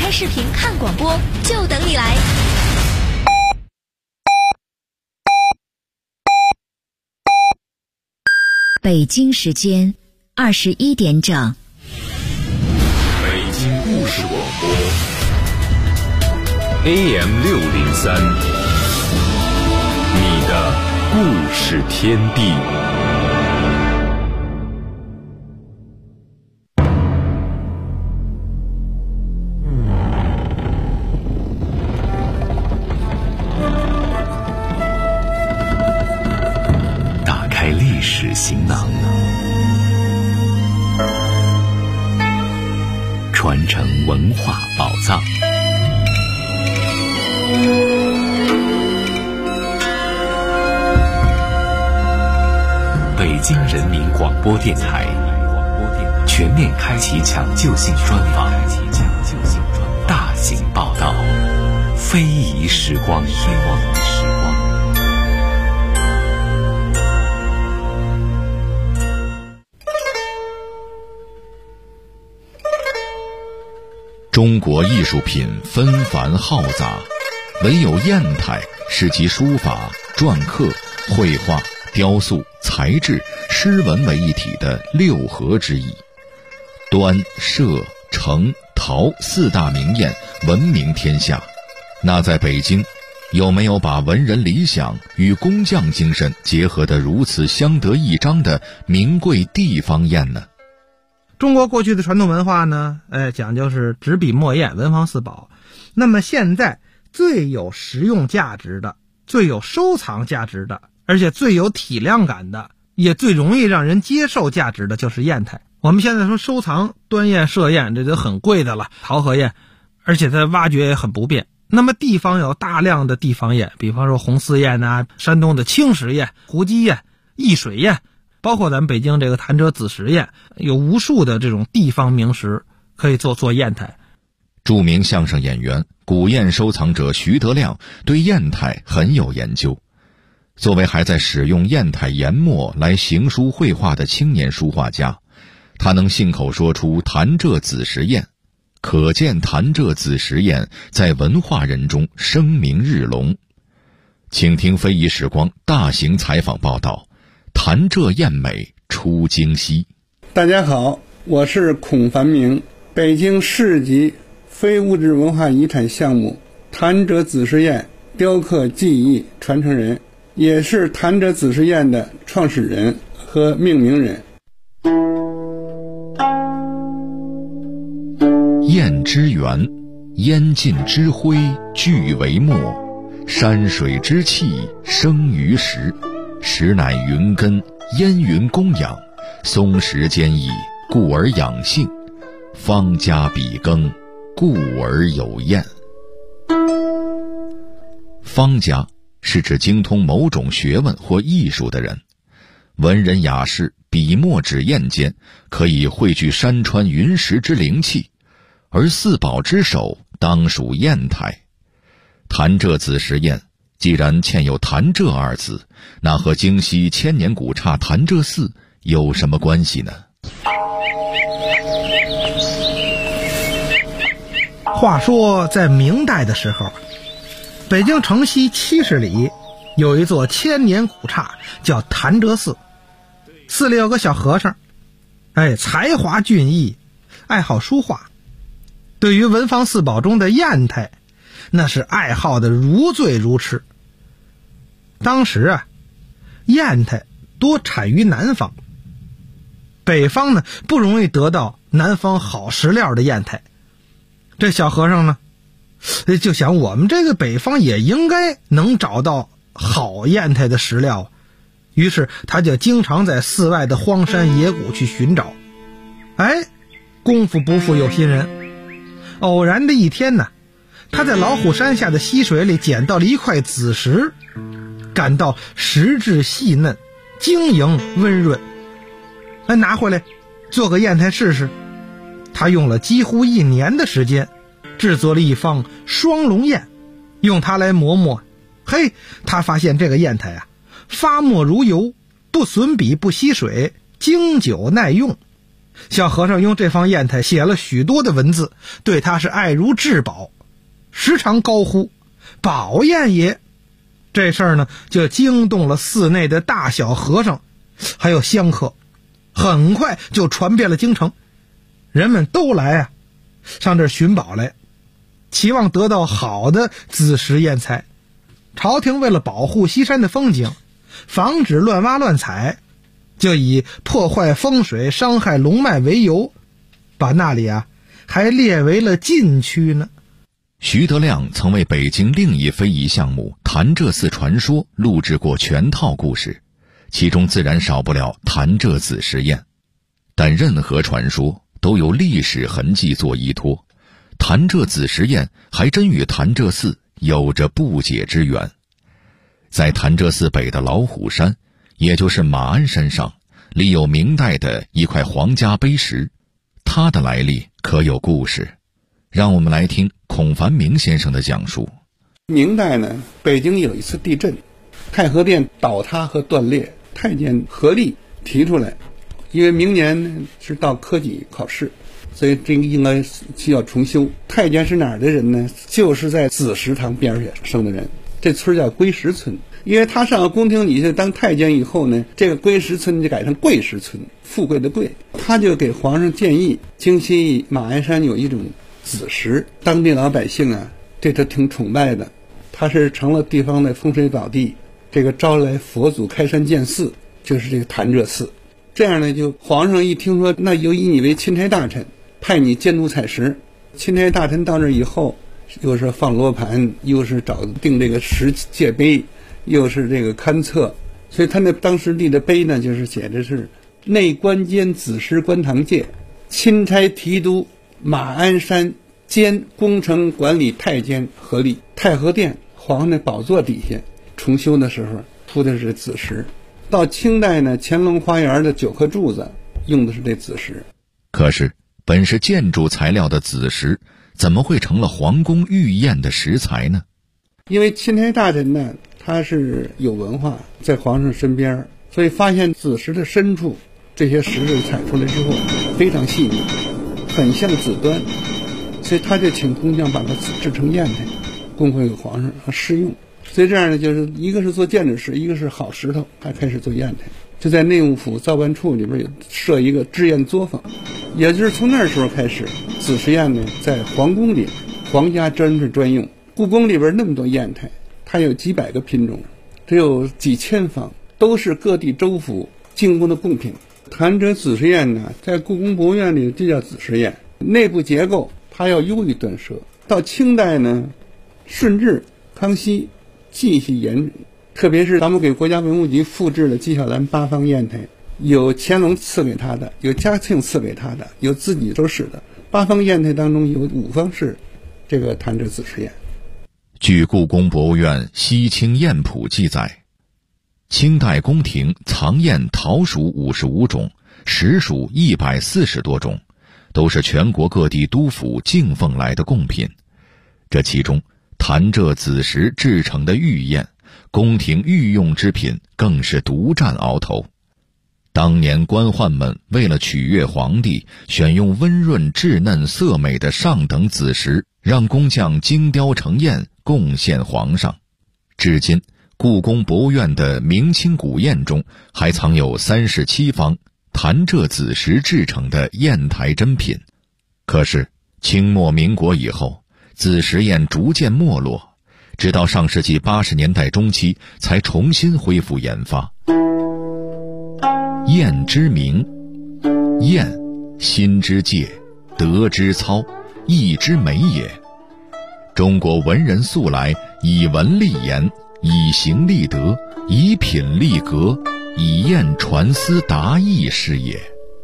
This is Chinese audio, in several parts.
拍视频看广播，就等你来。 北京时间21点整。 北京故事广播 AM603，你的故事天地。打开历史行囊，传承文化宝藏。北京人民广播电台全面开启抢救性专访，大型报道，非遗时光。中国艺术品纷繁浩杂，唯有砚台是集书法、篆刻、绘画、雕塑、材质、诗文为一体的六合之一。端、歙、程、陶四大名砚闻名天下，那在北京有没有把文人理想与工匠精神结合得如此相得益彰的名贵地方砚呢？ 中国过去的传统文化呢，讲究是纸笔墨砚文房四宝。那么现在最有实用价值的、最有收藏价值的，而且最有体量感的，也最容易让人接受价值的就是砚台。我们现在说收藏端砚、歙砚，这就很贵的了，陶和砚，而且它挖掘也很不便。那么地方有大量的地方砚，比方说红丝砚啊，山东的青石砚、胡姬砚、易水砚，包括咱们北京这个潭柘子石砚，有无数的这种地方名石可以做砚台。 著名相声演员、古砚收藏者徐德亮对砚台很有研究。作为还在使用砚台研墨来行书绘画的青年书画家，他能信口说出潭柘子石砚，可见潭柘子石砚在文化人中声名日隆。请听非遗时光大型采访报道，潭柘砚美出京西。 大家好，我是孔繁明，北京市级非物质文化遗产项目潭柘子石砚雕刻技艺传承人，也是潭柘子石砚的创始人和命名人。 砚之源，烟尽之灰聚为墨，山水之气生于石，石乃云根，烟云供养，松石坚毅，故而养性，方家比耕，故而有砚。方家是指精通某种学问或艺术的人，文人雅士笔墨纸砚间可以汇聚山川云石之灵气，而四宝之首当属砚台。潭柘子石砚既然嵌有潭柘二字，那和京西千年古刹潭柘寺有什么关系呢？ 话说在明代的时候，北京城西70里有一座千年古刹叫潭柘寺，寺里有个小和尚，才华俊逸，爱好书画，对于文房四宝中的砚台那是爱好的如醉如痴。当时砚台多产于南方，北方呢不容易得到南方好石料的砚台。这小和尚呢就想，我们这个北方也应该能找到好砚台的石料，于是他就经常在寺外的荒山野谷去寻找。功夫不负有心人，偶然的一天呢，他在老虎山下的溪水里捡到了一块紫石，感到石质细嫩，晶莹温润，拿回来做个砚台试试。他用了几乎1年的时间制作了一方双龙砚，用它来磨墨。他发现这个砚台发墨如油，不损笔不吸水，经久耐用。 小和尚用这方砚台写了许多的文字，对他是爱如至宝，时常高呼宝砚也。这事儿呢，就惊动了寺内的大小和尚还有香客，很快就传遍了京城，人们都来上这儿寻宝来，期望得到好的紫石砚材。朝廷为了保护西山的风景，防止乱挖乱采，就以破坏风水、伤害龙脉为由，把那里还列为了禁区呢。 徐德亮曾为北京另一非遗项目潭柘寺传说录制过全套故事，其中自然少不了潭柘紫石砚。但任何传说都有历史痕迹做依托，潭柘紫石砚还真与潭柘寺有着不解之缘。在潭柘寺北的老虎山，也就是马鞍山上，立有明代的一块皇家碑石，它的来历可有故事。让我们来听孔繁明先生的讲述。 明代呢，北京有一次地震，太和殿倒塌和断裂，太监合力提出来，因为明年是到科举考试，所以这个应该需要重修。太监是哪儿的人呢？就是在紫石堂边上生的人，这村叫归石村。因为他上了宫廷里去当太监以后呢，这个归石村就改成贵石村，富贵的贵。他就给皇上建议，京西马鞍山有一种紫石，当地老百姓对他挺崇拜的，他是成了地方的风水宝地，这个招来佛祖开山建寺，就是这个潭柘寺。这样呢，就皇上一听说，那就以你为钦差大臣，派你监督采石。钦差大臣到那以后，又是放罗盘，又是找定这个石界碑，又是这个勘测，所以他那当时立的碑呢，就是写的是内官监紫石观堂界，钦差提督马鞍山兼工程管理太监合力。太和殿皇上的宝座底下重修的时候铺的是紫石。到清代呢，乾隆花园的9颗柱子用的是这紫石。 可是本是建筑材料的紫石，怎么会成了皇宫御宴的食材呢？ 因为钦差大臣呢，他是有文化，在皇上身边，所以发现紫石的深处，这些石头采出来之后非常细腻，很像紫端，所以他就请工匠把它制成砚台，供回给皇上试用。所以这样呢，就是一个是做建筑石，一个是好石头，还开始做砚台。就在内务府造办处里边有设一个制砚作坊，也就是从那时候开始，紫石砚呢在皇宫里皇家真是专用。故宫里边那么多砚台，它有几百个品种，只有几千方，都是各地州府进贡的贡品。潭柘紫石砚呢，在故宫博物院里就叫紫石砚，内部结构它要优于缎奢。到清代呢，顺治、康熙继续沿用，特别是咱们给国家文物局复制了纪晓岚8方砚台，有乾隆赐给他的，有嘉庆赐给他的，有自己都使的。8方砚台当中有5方是这个潭柘紫石砚。 据故宫博物院《西清砚谱》记载，清代宫廷藏砚陶属55种，实属140多种，都是全国各地督府进奉来的贡品。这其中潭柘紫石制成的御砚，宫廷御用之品，更是独占鳌头。当年官宦们为了取悦皇帝，选用温润稚嫩色美的上等紫石，让工匠精雕成砚贡献皇上。至今故宫博物院的明清古砚中还藏有37方潭柘紫石制成的砚台珍品。可是清末民国以后，紫石砚逐渐没落，直到上世纪80年代中期才重新恢复研发。砚之名，砚，心之介，德之操，意之美也。中国文人素来以文立言，以形立德，以品立格，以砚传思达意是也。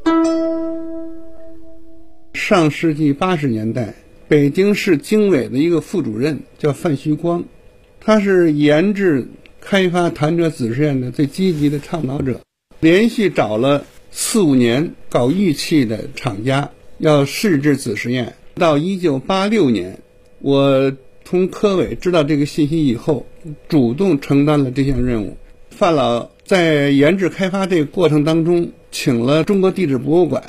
上世纪80年代，北京市经委的一个副主任叫范旭光，他是研制开发潭柘紫石砚的最积极的倡导者，连续找了4、5年搞玉器的厂家要试制紫石砚。到1986年，我从科委知道这个信息以后，主动承担了这项任务。范老在研制开发这个过程当中，请了中国地质博物馆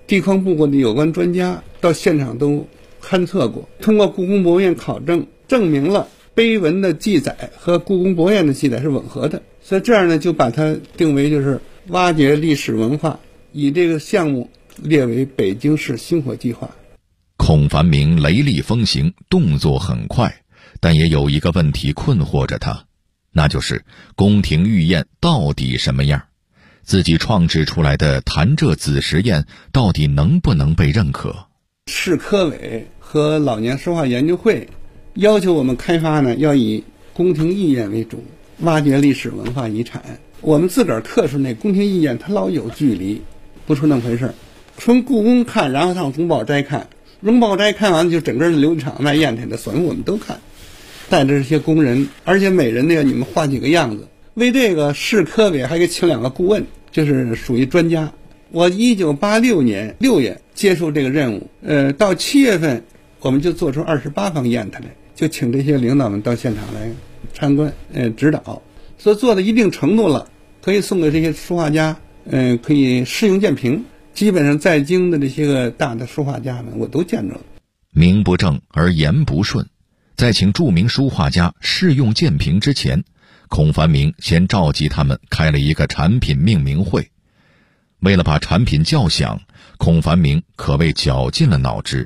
地方部的有关专家到现场都勘测过，通过故宫博物院考证，证明了碑文的记载和故宫博物院的记载是吻合的，所以这样呢，就把它定为就是挖掘历史文化，以这个项目列为北京市星火计划。 孔繁明雷厉风行，动作很快，但也有一个问题困惑着他，那就是宫廷御宴到底什么样？自己创制出来的潭柘子时宴到底能不能被认可？ 市科委和老年书画研究会要求我们开发呢，要以宫廷御宴为主，挖掘历史文化遗产。我们自个儿刻出那宫廷御宴，它老有距离，不是那么回事。从故宫看，然后上荣宝斋看，荣宝斋看完了就整个的琉璃厂卖砚台的所有我们都看，带着这些工人，而且每人呢你们画几个样子。为这个市科委还给请2个顾问，就是属于专家。我1986年6月接受这个任务，到7月份我们就做出28方砚台来，就请这些领导们到现场来参观，指导，所以做到一定程度了，可以送给这些书画家，可以试用鉴评。基本上在京的这些个大的书画家们，我都见着了。 名不正而言不顺，在请著名书画家试用鉴评之前，孔繁明先召集他们开了一个产品命名会。为了把产品叫响，孔繁明可谓绞尽了脑汁。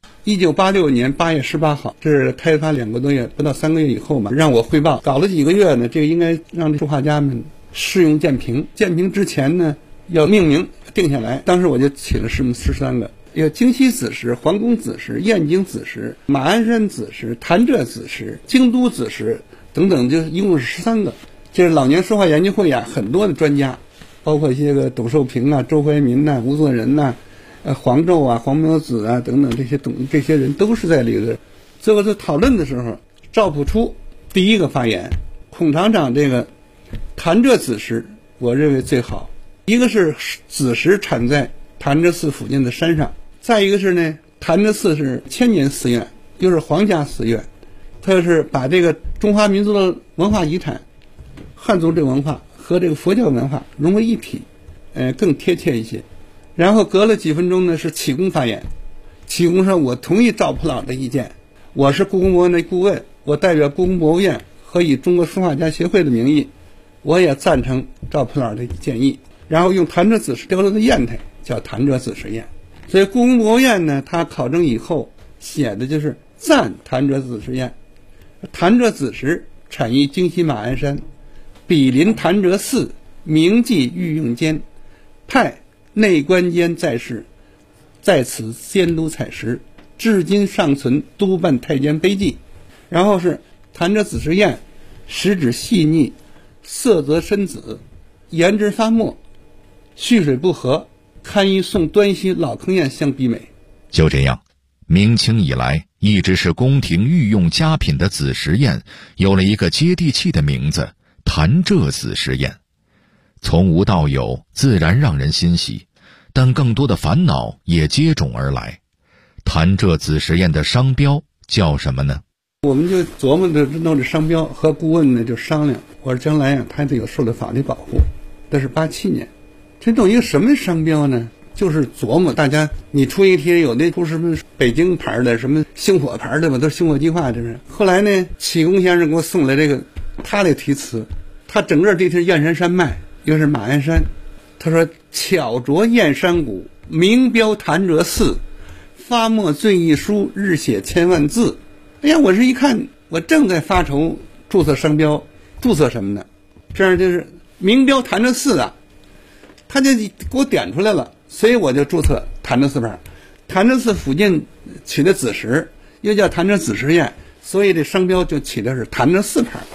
1986年8月18号，这是开发2个多月，不到3个月以后嘛，让我汇报。搞了几个月呢，这个应该让这书画家们试用鉴评。鉴评之前呢，要命名定下来。当时我就起了13个，有京西子时、皇宫子时、燕京子时、马鞍山子时、潭柘子时、京都子时等等，就一共是13个。这是老年书画研究会啊，很多的专家，包括一些个董寿平啊、周怀民呐、吴作人呐、黄胄啊、黄苗子啊等等，这些人都是在里头。最后在讨论的时候，赵朴初第一个发言，孔厂长这个潭柘子时我认为最好。一个是子时产在潭柘寺附近的山上，再一个是呢，潭柘寺是千年寺院，又是皇家寺院，它是把这个中华民族的文化遗产、汉族这个文化和这个佛教文化融为一体，更贴切一些。然后隔了几分钟呢，是启功发言。启功说：“我同意赵朴老的意见，我是故宫博物院的顾问，我代表故宫博物院和以中国书画家协会的名义，我也赞成赵朴老的建议。”然后用潭柘子时雕的砚台叫潭柘子时砚。所以故宫博物院呢，他考证以后写的就是赞潭柘子时砚。潭柘子时产于京西马鞍山，毗邻潭柘寺，铭记御用间，派内官监在世，在此监督采石，至今尚存督办太监碑记。然后是潭柘子时砚，实质细腻，色泽深紫，颜质发墨，蓄水不和，堪与宋端熙老坑砚相媲美。 就这样，明清以来一直是宫廷御用佳品的子时砚有了一个接地气的名字——潭柘子时砚。从无到有，自然让人欣喜，但更多的烦恼也接踵而来。潭柘子时砚的商标叫什么呢？ 我们就琢磨着弄这商标，和顾问呢就商量，我说将来呀，它得有受到法律保护。这是87年，这弄一个什么商标呢？就是琢磨大家，你出一题，有的出什么北京牌的，什么星火牌的嘛，都是星火计划，这是。后来呢，启功先生给我送来这个他的题词，他整个这是燕山山脉，又是马鞍山，他说巧琢燕山谷，名标潭柘寺，发墨最一书，日写千万字。哎呀，我是一看，我正在发愁注册商标，注册什么呢？这样就是名标潭柘寺啊，他就给我点出来了，所以我就注册潭柘寺牌。潭柘寺附近取的子时，又叫潭柘子时砚，所以这商标就起的是潭柘寺牌。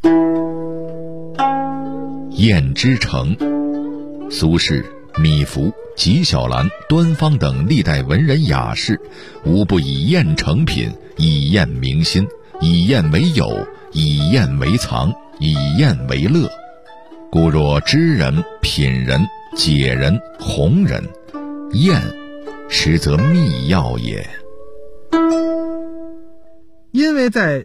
砚之城，苏轼、米芾、纪晓岚、端方等历代文人雅士，无不以砚成品，以砚明心，以砚为友，以砚为藏，以砚为乐。故若知人、品人、解人、弘人，砚实则秘药也。 因为在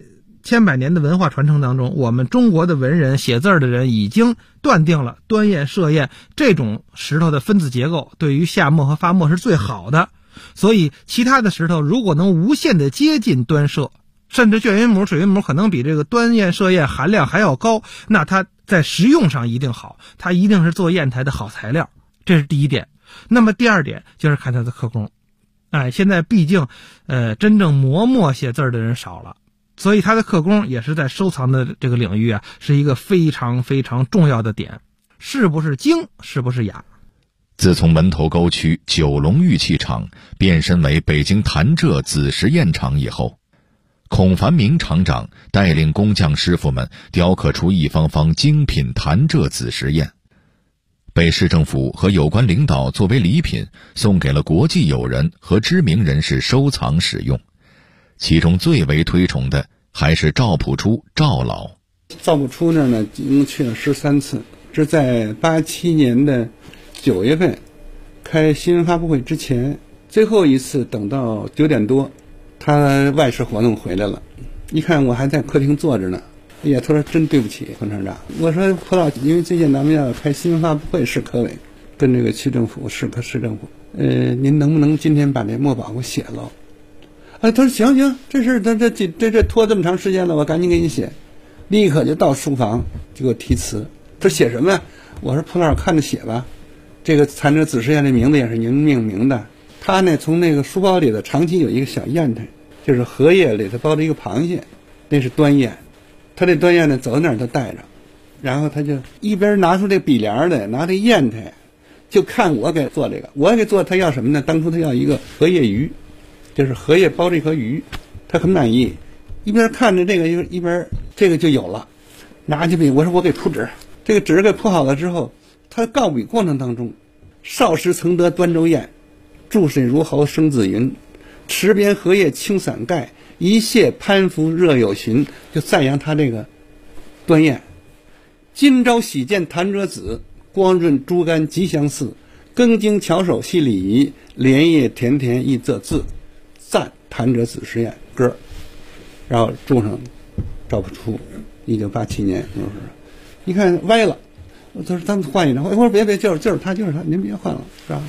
千百年的文化传承当中，我们中国的文人写字的人已经断定了端砚、歙砚这种石头的分子结构对于下墨和发墨是最好的，所以其他的石头如果能无限的接近端歙，甚至绢云母、水云母可能比这个端砚、歙砚含量还要高，那它在实用上一定好，它一定是做砚台的好材料，这是第一点。那么第二点就是看它的刻工，现在毕竟真正磨墨写字的人少了，所以它的刻工也是在收藏的这个领域是一个非常非常重要的点，是不是精，是不是雅。 自从门头沟区九龙玉器厂变身为北京潭柘紫石砚厂以后，孔繁明厂长带领工匠师傅们雕刻出一方方精品潭柘紫石砚，被市政府和有关领导作为礼品送给了国际友人和知名人士收藏使用。其中最为推崇的还是赵朴初赵老。 赵朴初那儿呢，一共去了13次，是在87年的9月份开新闻发布会之前，最后一次等到9点多，他外事活动回来了，一看我还在客厅坐着呢，哎呀，他说真对不起冯厂长。我说蒲老，因为最近咱们要开新闻发布会，市科委跟这个区政府、市政府，您能不能今天把这墨宝给我写了？他说行，这事这拖这么长时间了，我赶紧给你写。立刻就到书房就给我题词。他说写什么呀？我说蒲老看着写吧。这个潭柘紫石砚的名字也是您命名的。他呢从那个书包里的长期有一个小砚台，就是荷叶里头包着一个螃蟹，那是端砚。他这端砚呢走到哪儿都带着，然后他就一边拿出这笔帘来，拿这砚台，就看我给做这个。我给做他要什么呢？当初他要一个荷叶鱼，就是荷叶包着一颗鱼，他很满意。一边看着这个一边这个就有了，拿起笔，我说我给铺纸，这个纸给铺好了之后，他告笔过程当中，少时曾得端州砚，注水如毫生紫云，池边荷叶青伞盖，一泻攀附热有寻，就赞扬他这个端砚。今朝喜见潭柘紫，光润珠干吉祥似，更精巧手系礼仪，莲叶甜甜一仄字，赞潭柘紫石砚歌。然后注上赵朴初1987年，一看歪了，他说咱们换一张，我说别就是他，您别换了，是吧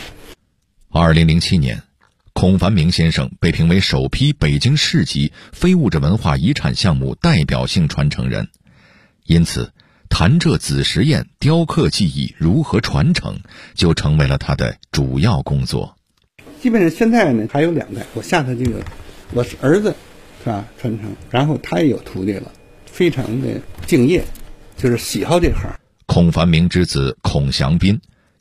？2007年，孔繁明先生被评为首批北京市级非物质文化遗产项目代表性传承人，因此潭柘紫石砚雕刻技艺如何传承就成为了他的主要工作。 基本上现在呢还有2代，我下他这个我是儿子是吧传承，然后他也有徒弟了，非常的敬业，就是喜好这行。 孔繁明之子孔祥斌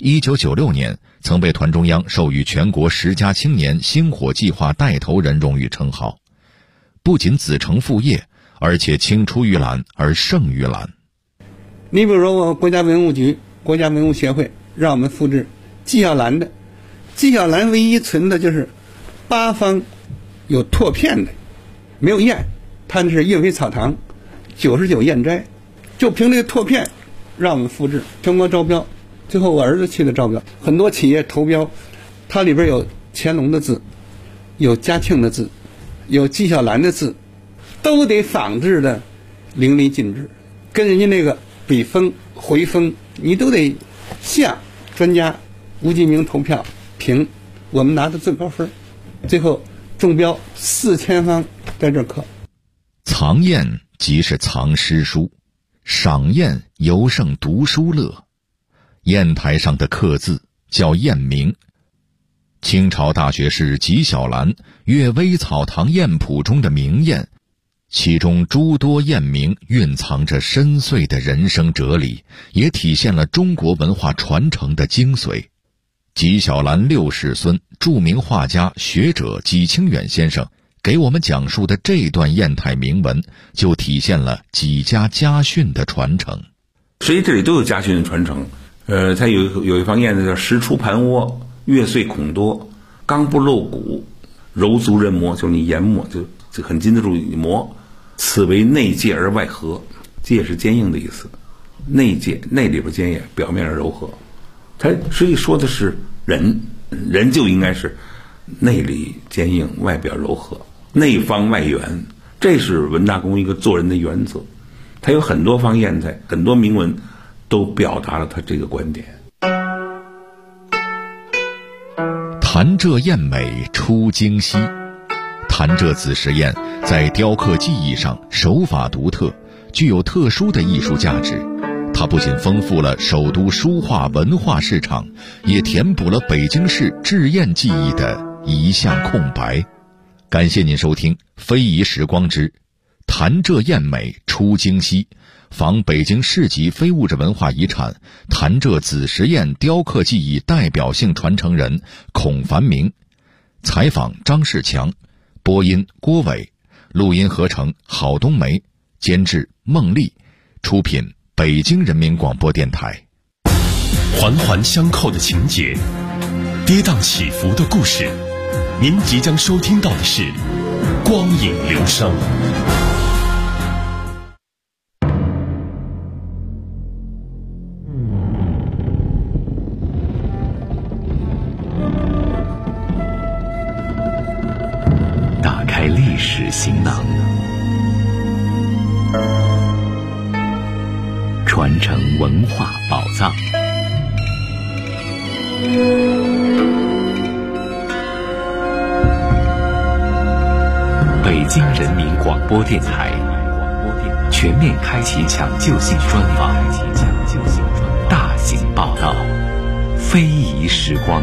1996年曾被团中央授予全国10佳青年星火计划带头人荣誉称号，不仅子承父业，而且青出于蓝而胜于蓝。 你比如说我国家文物局、国家文物协会让我们复制纪晓岚的，纪晓岚唯一存的就是8方有拓片的，没有砚，它是岳飞草堂99砚斋，就凭这个拓片让我们复制，全国招标，最后我儿子去的招标，很多企业投标，它里边有乾隆的字，有嘉庆的字，有纪晓岚的字，都得仿制的淋漓尽致，跟人家那个笔锋回锋你都得像。专家吴继明投票评，我们拿的最高分，最后中标4000方在这刻。 藏砚即是藏诗书，赏砚尤胜读书乐。砚台上的刻字叫砚名。清朝大学士纪晓岚《岳微草堂砚谱》中的名砚，其中诸多砚名蕴藏着深邃的人生哲理，也体现了中国文化传承的精髓。纪晓岚6世孙、著名画家学者纪清远先生给我们讲述的这段砚台铭文，就体现了纪家家训的传承。 实际这里都有家训的传承。它有一方砚子叫石出盘窝，月碎孔多，刚不露骨，柔足人磨，就是你研磨就很经得住你磨。此为内戒而外和，戒是坚硬的意思，内戒内里边坚硬，表面上柔和。它实际说的是人就应该是内里坚硬，外表柔和，内方外圆， 这是文大公一个做人的原则。他有很多方砚台，很多铭文都表达了他这个观点。 潭柘砚美出京西。潭柘子时砚在雕刻技艺上手法独特，具有特殊的艺术价值。它不仅丰富了首都书画文化市场，也填补了北京市制砚技艺的一项空白。感谢您收听《非遗时光之潭柘砚美出京西》，访北京市级非物质文化遗产潭柘子时砚雕刻技艺代表性传承人孔繁明，采访张世强，播音郭伟，录音合成郝冬梅，监制孟丽，出品北京人民广播电台。 环环相扣的情节，跌宕起伏的故事，您即将收听到的是光影流声。打开历史行囊，传承文化宝藏。北京人民广播电台全面开启抢救性专访，大型报道，非遗时光。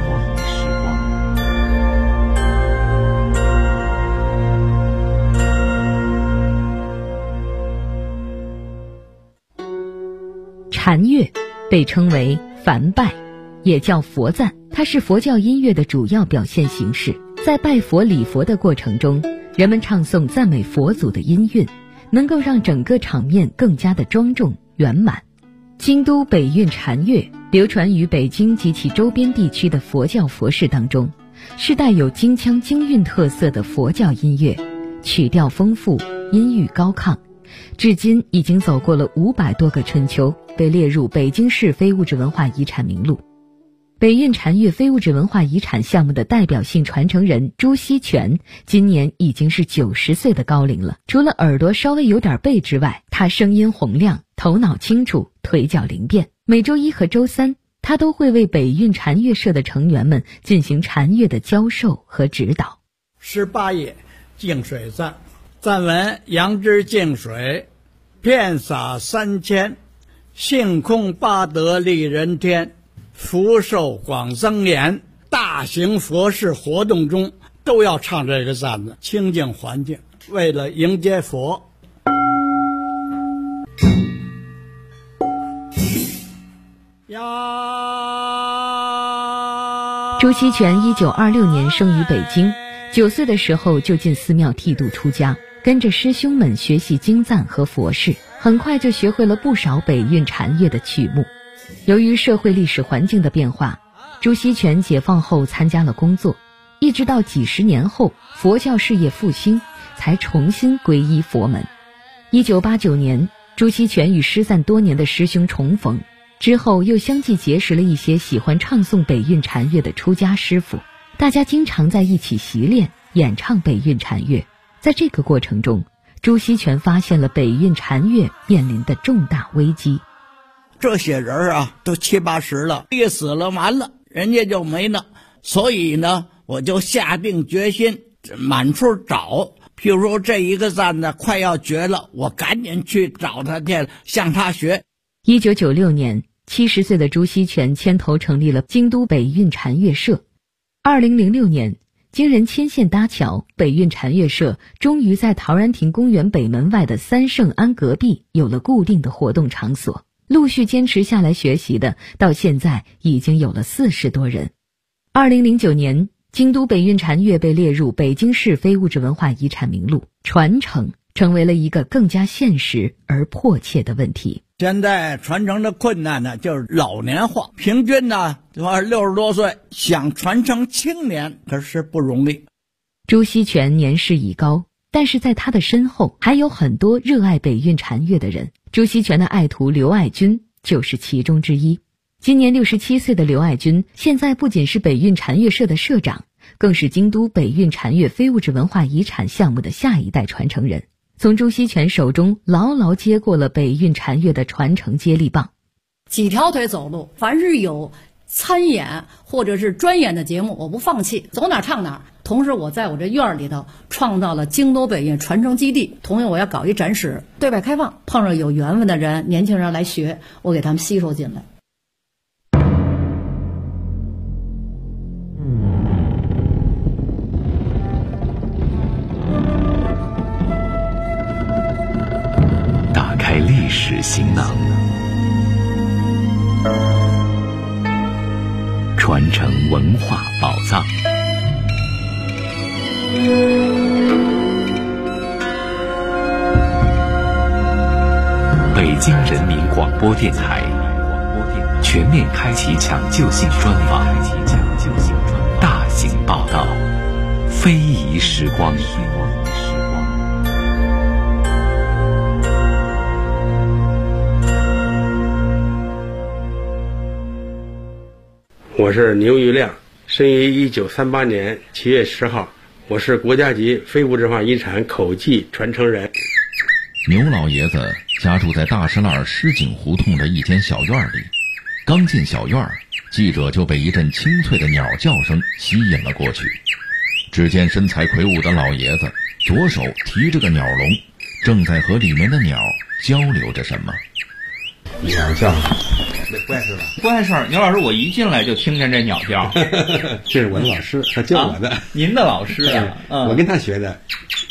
禅乐被称为梵拜，也叫佛赞，它是佛教音乐的主要表现形式。在拜佛礼佛的过程中，人们唱诵赞美佛祖的音韵，能够让整个场面更加的庄重圆满。京都北韵禅乐流传于北京及其周边地区的佛教佛事当中，是带有京腔京韵特色的佛教音乐，曲调丰富，音域高亢，至今已经走过了500多个春秋，被列入北京市非物质文化遗产名录。北韵禅乐非物质文化遗产项目的代表性传承人朱锡全今年已经是90岁的高龄了。除了耳朵稍微有点背之外，他声音洪亮，头脑清楚，腿脚灵便。每周1和周3，他都会为北韵禅乐社的成员们进行禅乐的教授和指导。 18页净水赞，赞文：杨枝净水，遍洒3000，性空八德利人天，福寿广增延。大型佛事活动中都要唱这个赞子，清净环境，为了迎接佛。 朱锡全1926年生于北京，9岁的时候就进寺庙剃度出家，跟着师兄们学习经赞和佛事，很快就学会了不少北韵禅乐的曲目。由于社会历史环境的变化，朱锡全解放后参加了工作，一直到几十年后佛教事业复兴，才重新皈依佛门。1989年，朱锡全与失散多年的师兄重逢，之后又相继结识了一些喜欢唱诵北韵禅乐的出家师傅，大家经常在一起习练演唱北韵禅乐。在这个过程中，朱锡全发现了北韵禅乐面临的重大危机。 这些人啊，都70、80了，一死了完了，人家就没了。所以呢，我就下定决心满处找。譬如说这一个赞呢快要绝了，我赶紧去找他去，向他学。 1996年，70岁的朱锡全牵头成立了京都北韵禅乐社。2006年，经人牵线搭桥，北韵禅乐社终于在陶然亭公园北门外的三圣庵隔壁有了固定的活动场所。陆续坚持下来学习的，到现在已经有了40多人。2009年，京都北韵禅乐被列入北京市非物质文化遗产名录，传承成为了一个更加现实而迫切的问题。 现在传承的困难呢，就是老年化，平均呢60多岁，想传承青年可是不容易。 朱锡全年事已高，但是在他的身后还有很多热爱北韵禅乐的人。朱锡全的爱徒刘爱军就是其中之一。今年67岁的刘爱军，现在不仅是北韵禅乐社的社长， 更是京都北运禅乐非物质文化遗产项目的下一代传承人，从朱锡全手中牢牢接过了北运禅乐的传承接力棒。 几条腿走路，凡是有参演或者是专演的节目，我不放弃，走哪唱哪。同时我在我这院里头创造了京都北运传承基地，同样我要搞一展示，对外开放，碰上有缘分的人，年轻人来学，我给他们吸收进来。 打开历史行囊，传承文化宝藏。北京人民广播电台全面开启抢救性专访，大型报道，非遗时光。 我是牛玉亮，生于1938年7月10号，我是国家级非物质文化遗产口技传承人。 牛老爷子家住在大石栏狮井胡同的一间小院里，刚进小院，记者就被一阵清脆的鸟叫声吸引了过去。只见身材魁梧的老爷子左手提着个鸟笼，正在和里面的鸟交流着什么。 鸟叫，这不碍事吧？ 不碍事儿。牛老师，我一进来就听见这鸟叫。 这是我的老师，他教我的。 您的老师啊？ 我跟他学的。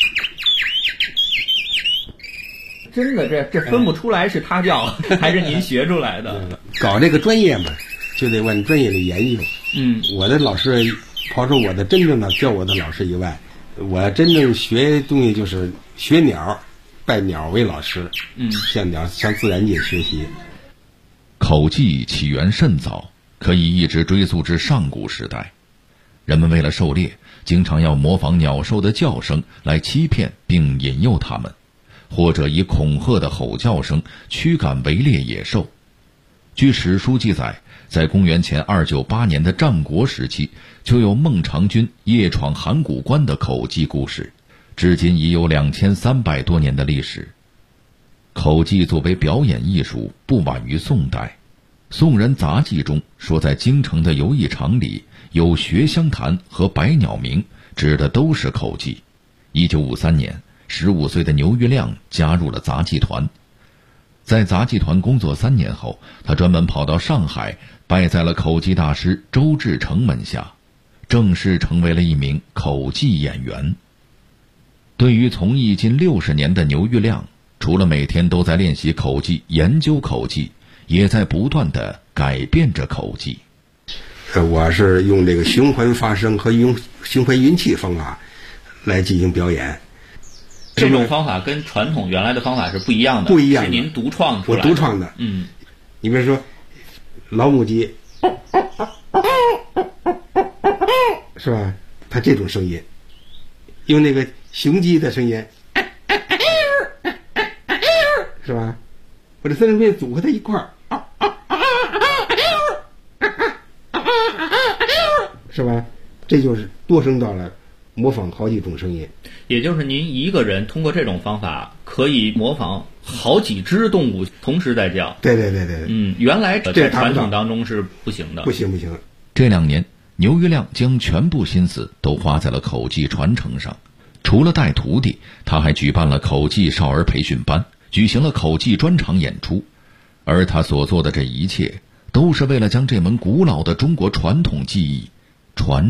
真的，这分不出来是他教还是您学出来的。 搞这个专业嘛，就得往专业里研究。我的老师，刨出我的真正的教我的老师以外，我真正学东西就是学鸟，拜鸟为老师。向自然界学习。 口技起源甚早，可以一直追溯至上古时代。人们为了狩猎，经常要模仿鸟兽的叫声来欺骗并引诱它们，或者以恐吓的吼叫声驱赶围猎野兽。据史书记载，在公元前298年的战国时期，就有孟尝君夜闯函谷关的口技故事，至今已有2300多年的历史。口技作为表演艺术，不晚于宋代。宋人杂记中说，在京城的游艺场里有学香坛和百鸟鸣，指的都是口技。1953年，15岁的牛玉亮加入了杂技团。在杂技团工作3年后，他专门跑到上海，拜在了口技大师周志成门下，正式成为了一名口技演员。对于从艺近60年的牛玉亮，除了每天都在练习口技、研究口技，也在不断地改变着口技。 我是用这个循环发声和用循环运气方法来进行表演。 这种方法跟传统原来的方法是不一样的， 不一样的， 是您独创出来的。 我独创的。你比如说老母鸡，是吧？它这种声音，用那个雄鸡的声音，是吧？我这三声变组合在一块儿，是吧？这就是多声道了，模仿好几种声音。 也就是您一个人通过这种方法可以模仿好几只动物同时在叫。 对。 原来在传统当中是不行的。 不行。 这2年，牛玉亮将全部心思都花在了口技传承上。除了带徒弟，他还举办了口技少儿培训班，举行了口技专场演出。而他所做的这一切，都是为了将这门古老的中国传统技艺传